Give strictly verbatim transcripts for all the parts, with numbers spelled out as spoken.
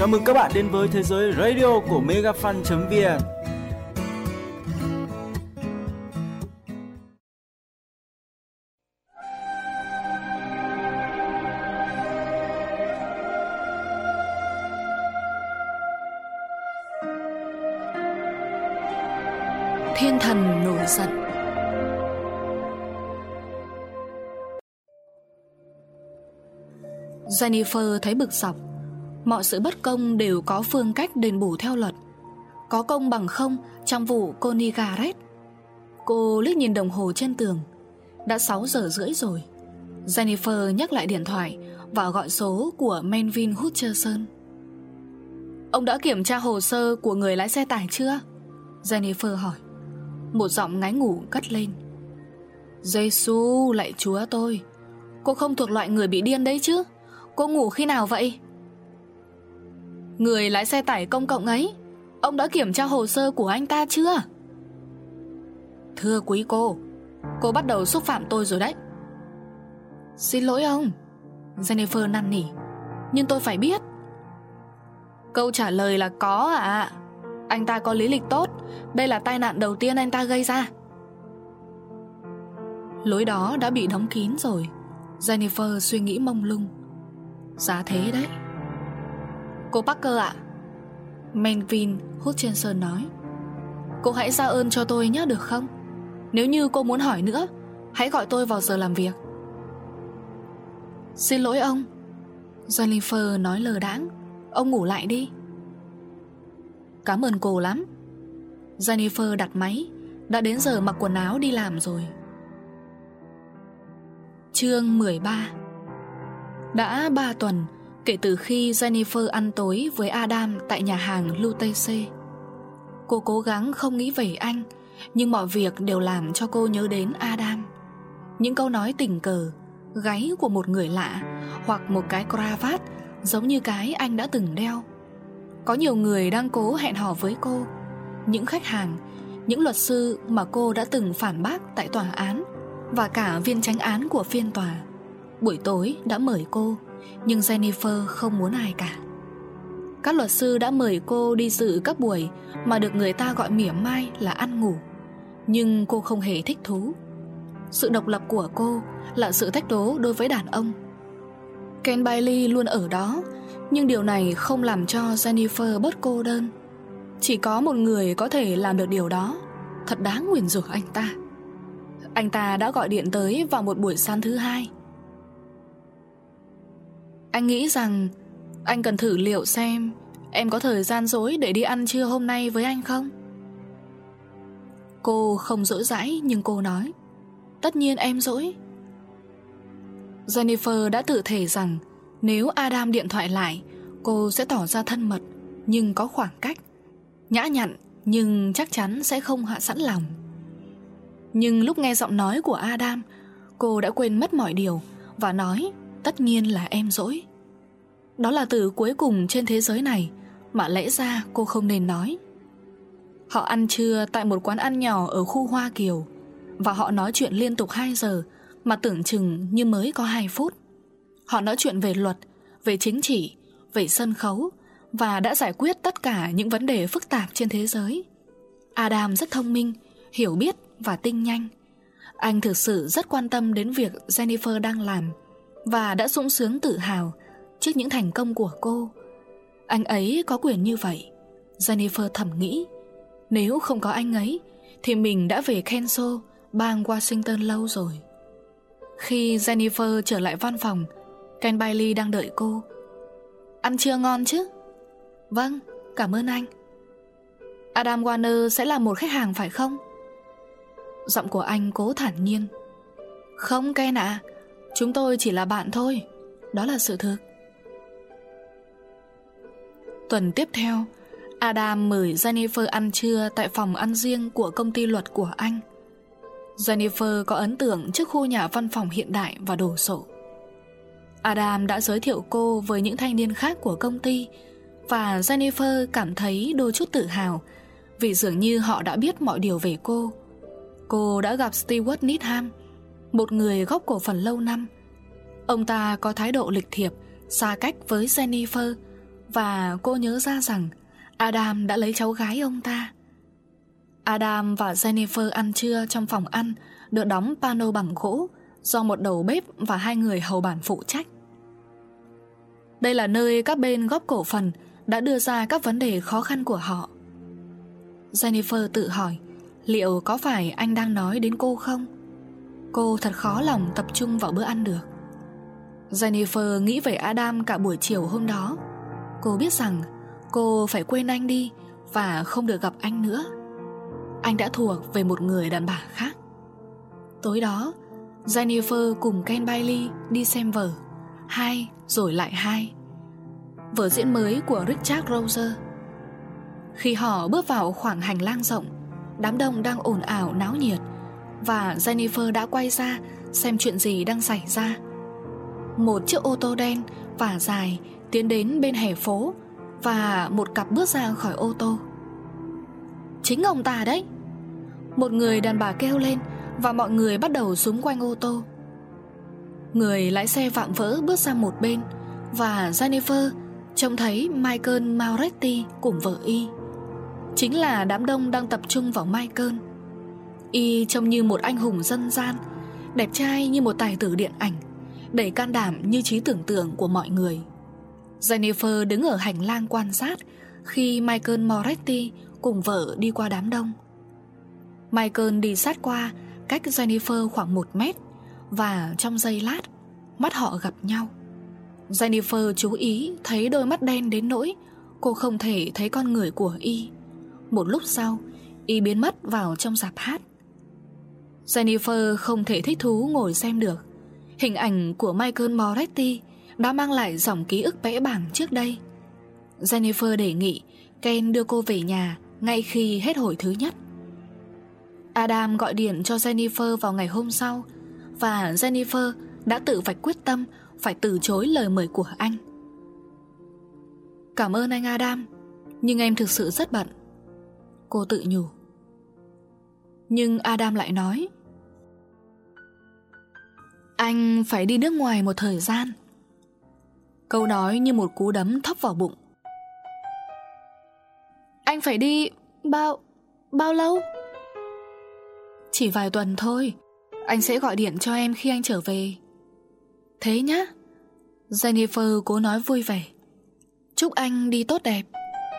Chào mừng các bạn đến với thế giới radio của megafan chấm vn. Thiên thần nổi giận. Jennifer thấy bực dọc. Mọi sự bất công đều có phương cách đền bù theo luật. Có công bằng không trong vụ Connie Garrett. Cô liếc nhìn đồng hồ trên tường. Đã sáu giờ rưỡi rồi. Jennifer nhắc lại điện thoại và gọi số của Melvin Hutcherson. Ông đã kiểm tra hồ sơ của người lái xe tải chưa? Jennifer hỏi. Một giọng ngái ngủ cất lên. Giê-xu, lạy Chúa tôi, cô không thuộc loại người bị điên đấy chứ? Cô ngủ khi nào vậy? Người lái xe tải công cộng ấy, ông đã kiểm tra hồ sơ của anh ta chưa? Thưa quý cô, cô bắt đầu xúc phạm tôi rồi đấy. Xin lỗi ông, Jennifer năn nỉ, nhưng tôi phải biết. Câu trả lời là có ạ. À. Anh ta có lý lịch tốt. Đây là tai nạn đầu tiên anh ta gây ra. Lối đó đã bị đóng kín rồi. Jennifer suy nghĩ mông lung. Giá thế đấy. Cô Parker ạ, Melvin Hutcherson nói, cô hãy ra ơn cho tôi nhé được không? Nếu như cô muốn hỏi nữa, hãy gọi tôi vào giờ làm việc. Xin lỗi ông, Jennifer nói lờ đãng. Ông ngủ lại đi. Cảm ơn cô lắm. Jennifer đặt máy. Đã đến giờ mặc quần áo đi làm rồi. Chương mười ba. Đã ba tuần kể từ khi Jennifer ăn tối với Adam tại nhà hàng Lutece. Cô cố gắng không nghĩ về anh, nhưng mọi việc đều làm cho cô nhớ đến Adam. Những câu nói tình cờ, gáy của một người lạ, hoặc một cái cravat giống như cái anh đã từng đeo. Có nhiều người đang cố hẹn hò với cô. Những khách hàng, những luật sư mà cô đã từng phản bác tại tòa án, và cả viên chánh án của phiên tòa. Buổi tối đã mời cô, nhưng Jennifer không muốn ai cả. Các luật sư đã mời cô đi dự các buổi mà được người ta gọi mỉa mai là ăn ngủ, nhưng cô không hề thích thú. Sự độc lập của cô là sự thách đố đối với đàn ông. Ken Bailey luôn ở đó, nhưng điều này không làm cho Jennifer bớt cô đơn. Chỉ có một người có thể làm được điều đó. Thật đáng nguyền rủa anh ta. Anh ta đã gọi điện tới vào một buổi sáng thứ hai. Anh nghĩ rằng anh cần thử liệu xem em có thời gian rỗi để đi ăn trưa hôm nay với anh không? Cô không dỗi dãi, nhưng cô nói, tất nhiên em dỗi. Jennifer đã tự thề rằng nếu Adam điện thoại lại, cô sẽ tỏ ra thân mật nhưng có khoảng cách, nhã nhặn nhưng chắc chắn sẽ không hạ sẵn lòng. Nhưng lúc nghe giọng nói của Adam, cô đã quên mất mọi điều và nói, tất nhiên là em dỗi. Đó là từ cuối cùng trên thế giới này mà lẽ ra cô không nên nói. Họ ăn trưa tại một quán ăn nhỏ ở khu Hoa Kiều, và họ nói chuyện liên tục hai giờ mà tưởng chừng như mới có hai phút. Họ nói chuyện về luật, về chính trị, về sân khấu, và đã giải quyết tất cả những vấn đề phức tạp trên thế giới. Adam rất thông minh, hiểu biết và tinh nhanh. Anh thực sự rất quan tâm đến việc Jennifer đang làm, và đã sung sướng tự hào trước những thành công của cô. Anh ấy có quyền như vậy, Jennifer thầm nghĩ. Nếu không có anh ấy thì mình đã về Kenso, bang Washington lâu rồi. Khi Jennifer trở lại văn phòng, Ken Bailey đang đợi cô. Ăn trưa ngon chứ? Vâng, cảm ơn anh. Adam Warner sẽ là một khách hàng phải không? Giọng của anh cố thản nhiên. Không Ken ạ, à, chúng tôi chỉ là bạn thôi. Đó là sự thực. Tuần tiếp theo, Adam mời Jennifer ăn trưa tại phòng ăn riêng của công ty luật của anh. Jennifer có ấn tượng trước khu nhà văn phòng hiện đại và đồ sộ. Adam đã giới thiệu cô với những thanh niên khác của công ty, và Jennifer cảm thấy đôi chút tự hào vì dường như họ đã biết mọi điều về cô. Cô đã gặp Stewart Needham, một người góp cổ phần lâu năm. Ông ta có thái độ lịch thiệp, xa cách với Jennifer và cô nhớ ra rằng Adam đã lấy cháu gái ông ta. Adam và Jennifer ăn trưa trong phòng ăn được đóng pano bằng gỗ do một đầu bếp và hai người hầu bàn phụ trách. Đây là nơi các bên góp cổ phần đã đưa ra các vấn đề khó khăn của họ. Jennifer tự hỏi liệu có phải anh đang nói đến cô không? Cô thật khó lòng tập trung vào bữa ăn được. Jennifer nghĩ về Adam cả buổi chiều hôm đó. Cô biết rằng cô phải quên anh đi và không được gặp anh nữa. Anh đã thuộc về một người đàn bà khác. Tối đó, Jennifer cùng Ken Bailey đi xem vở Hai rồi lại hai, vở diễn mới của Richard Roser. Khi họ bước vào khoảng hành lang rộng, đám đông đang ồn ào náo nhiệt, và Jennifer đã quay ra xem chuyện gì đang xảy ra. Một chiếc ô tô đen và dài tiến đến bên hè phố, và một cặp bước ra khỏi ô tô. Chính ông ta đấy, một người đàn bà kêu lên, và mọi người bắt đầu xúm quanh ô tô. Người lái xe vạm vỡ bước sang một bên, và Jennifer trông thấy Michael Mauretti cùng vợ y. Chính là đám đông đang tập trung vào Michael. Y trông như một anh hùng dân gian, đẹp trai như một tài tử điện ảnh, đầy can đảm như trí tưởng tượng của mọi người. Jennifer đứng ở hành lang quan sát khi Michael Mauretti cùng vợ đi qua đám đông. Michael đi sát qua, cách Jennifer khoảng một mét, và trong giây lát, mắt họ gặp nhau. Jennifer chú ý thấy đôi mắt đen đến nỗi cô không thể thấy con người của y. Một lúc sau, y biến mất vào trong rạp hát. Jennifer không thể thích thú ngồi xem được. Hình ảnh của Michael Mauretti đã mang lại dòng ký ức bẽ bàng trước đây. Jennifer đề nghị Ken đưa cô về nhà ngay khi hết hồi thứ nhất. Adam gọi điện cho Jennifer vào ngày hôm sau, và Jennifer đã tự vạch quyết tâm phải từ chối lời mời của anh. Cảm ơn anh Adam, nhưng em thực sự rất bận, cô tự nhủ. Nhưng Adam lại nói, anh phải đi nước ngoài một thời gian. Câu nói như một cú đấm thóc vào bụng. Anh phải đi bao... bao lâu? Chỉ vài tuần thôi. Anh sẽ gọi điện cho em khi anh trở về. Thế nhá. Jennifer cố nói vui vẻ. Chúc anh đi tốt đẹp.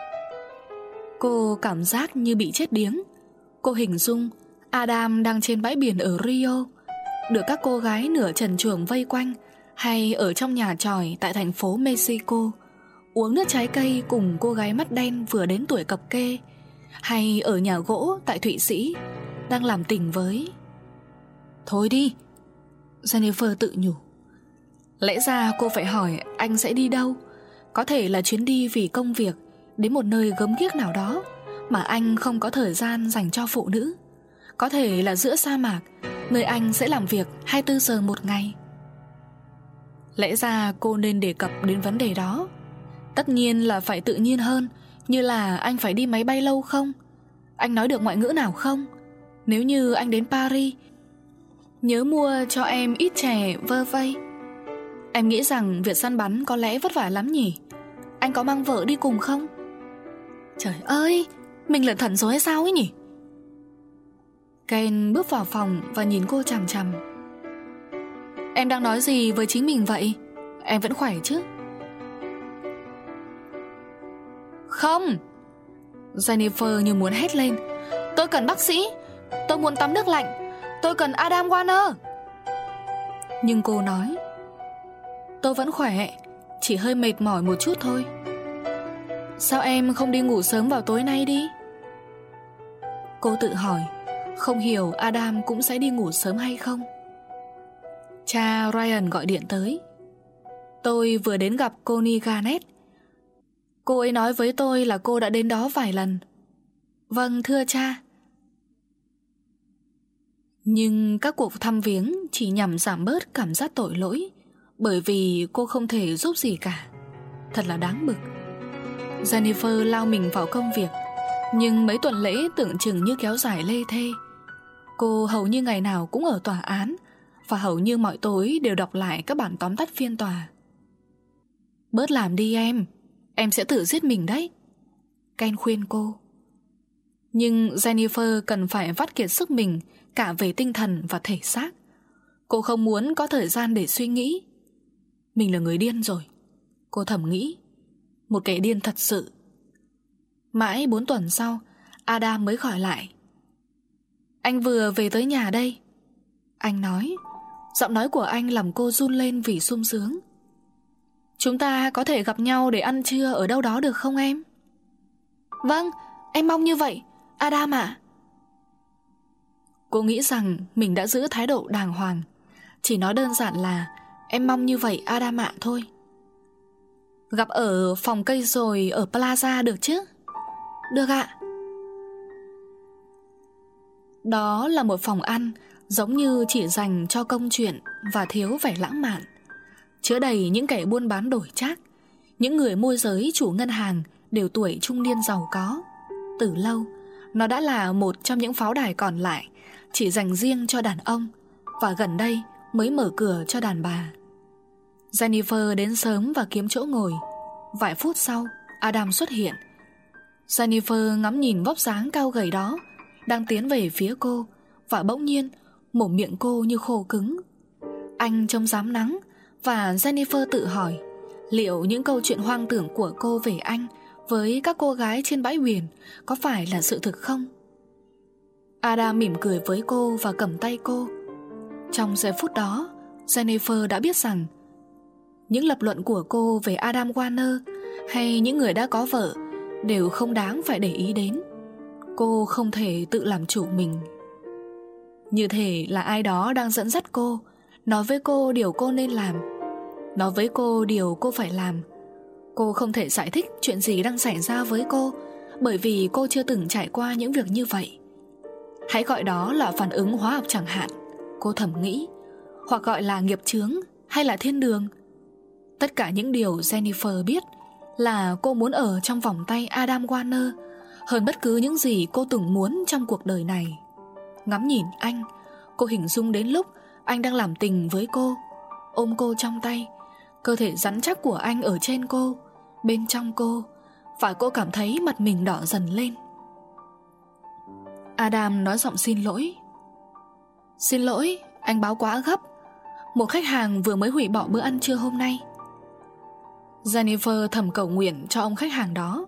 Cô cảm giác như bị chết điếng. Cô hình dung Adam đang trên bãi biển ở Rio, được các cô gái nửa trần truồng vây quanh, hay ở trong nhà tròi tại thành phố Mexico, uống nước trái cây cùng cô gái mắt đen vừa đến tuổi cập kê, hay ở nhà gỗ tại Thụy Sĩ, đang làm tình với... Thôi đi, Jennifer tự nhủ. Lẽ ra cô phải hỏi anh sẽ đi đâu. Có thể là chuyến đi vì công việc đến một nơi gớm ghiếc nào đó mà anh không có thời gian dành cho phụ nữ. Có thể là giữa sa mạc, nơi anh sẽ làm việc hai mươi bốn giờ một ngày. Lẽ ra cô nên đề cập đến vấn đề đó. Tất nhiên là phải tự nhiên hơn, như là anh phải đi máy bay lâu không? Anh nói được ngoại ngữ nào không? Nếu như anh đến Paris, nhớ mua cho em ít chè vơ vây. Em nghĩ rằng việc săn bắn có lẽ vất vả lắm nhỉ? Anh có mang vợ đi cùng không? Trời ơi, mình lẩn thẩn rồi hay sao ấy nhỉ? Ken bước vào phòng và nhìn cô chằm chằm. Em đang nói gì với chính mình vậy? Em vẫn khỏe chứ? Không! Jennifer như muốn hét lên. Tôi cần bác sĩ. Tôi muốn tắm nước lạnh. Tôi cần Adam Warner. Nhưng cô nói, tôi vẫn khỏe, chỉ hơi mệt mỏi một chút thôi. Sao em không đi ngủ sớm vào tối nay đi? Cô tự hỏi, không hiểu Adam cũng sẽ đi ngủ sớm hay không. Cha Ryan gọi điện tới. Tôi vừa đến gặp Connie Garnett. Cô ấy nói với tôi là cô đã đến đó vài lần. Vâng, thưa cha. Nhưng các cuộc thăm viếng chỉ nhằm giảm bớt cảm giác tội lỗi, bởi vì cô không thể giúp gì cả. Thật là đáng bực. Jennifer lao mình vào công việc, nhưng mấy tuần lễ tưởng chừng như kéo dài lê thê. Cô hầu như ngày nào cũng ở tòa án, và hầu như mọi tối đều đọc lại các bản tóm tắt phiên tòa. Bớt làm đi em. em sẽ tự giết mình đấy, Ken khuyên cô. Nhưng Jennifer cần phải vắt kiệt sức mình cả về tinh thần và thể xác. Cô không muốn có thời gian để suy nghĩ. Mình là người điên rồi, cô thầm nghĩ. Một kẻ điên thật sự. Mãi bốn tuần sau, Adam mới gọi lại. Anh vừa về tới nhà đây, anh nói. Giọng nói của anh làm cô run lên vì sung sướng. Chúng ta có thể gặp nhau để ăn trưa ở đâu đó được không em? Vâng, em mong như vậy, Adam ạ. Cô nghĩ rằng mình đã giữ thái độ đàng hoàng. Chỉ nói đơn giản là em mong như vậy, Adam ạ thôi. Gặp ở phòng cây rồi ở Plaza được chứ? Được ạ. Đó là một phòng ăn giống như chỉ dành cho công chuyện và thiếu vẻ lãng mạn, chứa đầy những kẻ buôn bán đổi trác. Những người môi giới, chủ ngân hàng đều tuổi trung niên giàu có. Từ lâu, nó đã là một trong những pháo đài còn lại chỉ dành riêng cho đàn ông, và gần đây mới mở cửa cho đàn bà. Jennifer đến sớm và kiếm chỗ ngồi. Vài phút sau, Adam xuất hiện. Jennifer ngắm nhìn vóc dáng cao gầy đó đang tiến về phía cô, và bỗng nhiên mồm miệng cô như khô cứng. Anh trông rám nắng, và Jennifer tự hỏi liệu những câu chuyện hoang tưởng của cô về anh với các cô gái trên bãi biển có phải là sự thực không? Adam mỉm cười với cô và cầm tay cô. Trong giây phút đó, Jennifer đã biết rằng những lập luận của cô về Adam Warner hay những người đã có vợ đều không đáng phải để ý đến. Cô không thể tự làm chủ mình. Như thể là ai đó đang dẫn dắt cô, nói với cô điều cô nên làm, nói với cô điều cô phải làm. Cô không thể giải thích chuyện gì đang xảy ra với cô, bởi vì cô chưa từng trải qua những việc như vậy. Hãy gọi đó là phản ứng hóa học chẳng hạn, cô thầm nghĩ, hoặc gọi là nghiệp chướng hay là thiên đường. Tất cả những điều Jennifer biết là cô muốn ở trong vòng tay Adam Warner hơn bất cứ những gì cô từng muốn trong cuộc đời này. Ngắm nhìn anh, cô hình dung đến lúc anh đang làm tình với cô, ôm cô trong tay, cơ thể rắn chắc của anh ở trên cô, bên trong cô, và cô cảm thấy mặt mình đỏ dần lên. Adam nói giọng xin lỗi. Xin lỗi, anh báo quá gấp. Một khách hàng vừa mới hủy bỏ bữa ăn trưa hôm nay. Jennifer thầm cầu nguyện cho ông khách hàng đó.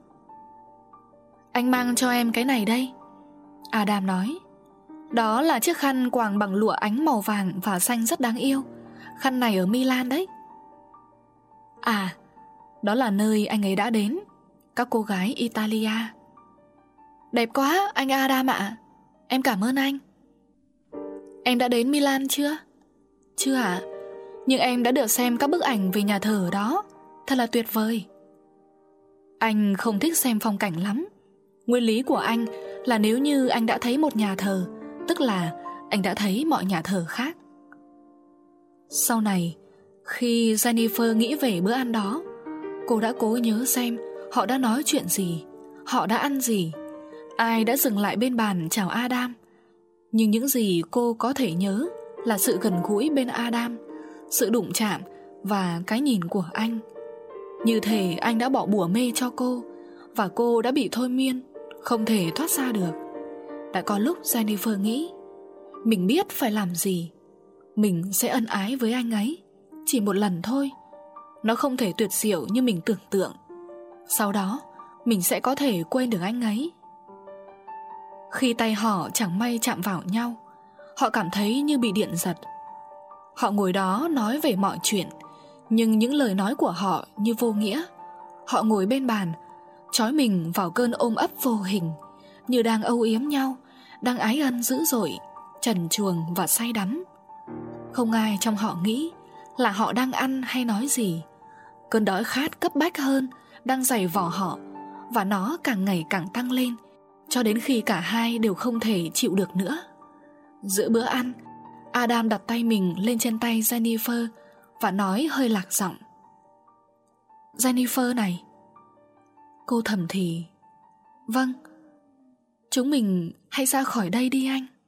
Anh mang cho em cái này đây, Adam nói. Đó là chiếc khăn quàng bằng lụa ánh màu vàng và xanh rất đáng yêu. Khăn này ở Milan đấy. À, đó là nơi anh ấy đã đến, các cô gái Italia. Đẹp quá anh Adam ạ. Em cảm ơn anh. Em đã đến Milan chưa? Chưa ạ. Nhưng em đã được xem các bức ảnh về nhà thờ đó. Thật là tuyệt vời. Anh không thích xem phong cảnh lắm. Nguyên lý của anh là nếu như anh đã thấy một nhà thờ, tức là anh đã thấy mọi nhà thờ khác. Sau này, khi Jennifer nghĩ về bữa ăn đó, cô đã cố nhớ xem họ đã nói chuyện gì, họ đã ăn gì, ai đã dừng lại bên bàn chào Adam. Nhưng những gì cô có thể nhớ là sự gần gũi bên Adam, sự đụng chạm và cái nhìn của anh. Như thể anh đã bỏ bùa mê cho cô, và cô đã bị thôi miên, không thể thoát ra được. Đã có lúc Jennifer nghĩ, mình biết phải làm gì. Mình sẽ ân ái với anh ấy, chỉ một lần thôi. Nó không thể tuyệt diệu như mình tưởng tượng. Sau đó, mình sẽ có thể quên được anh ấy. Khi tay họ chẳng may chạm vào nhau, họ cảm thấy như bị điện giật. Họ ngồi đó nói về mọi chuyện, nhưng những lời nói của họ như vô nghĩa. Họ ngồi bên bàn, trói mình vào cơn ôm ấp vô hình, như đang âu yếm nhau, đang ái ân dữ dội, trần truồng và say đắm. Không ai trong họ nghĩ là họ đang ăn hay nói gì. Cơn đói khát cấp bách hơn đang giày vò họ, và nó càng ngày càng tăng lên, cho đến khi cả hai đều không thể chịu được nữa. Giữa bữa ăn, Adam đặt tay mình lên trên tay Jennifer và nói hơi lạc giọng. Jennifer này. Cô thầm thì. Vâng. Chúng mình hãy ra khỏi đây đi anh.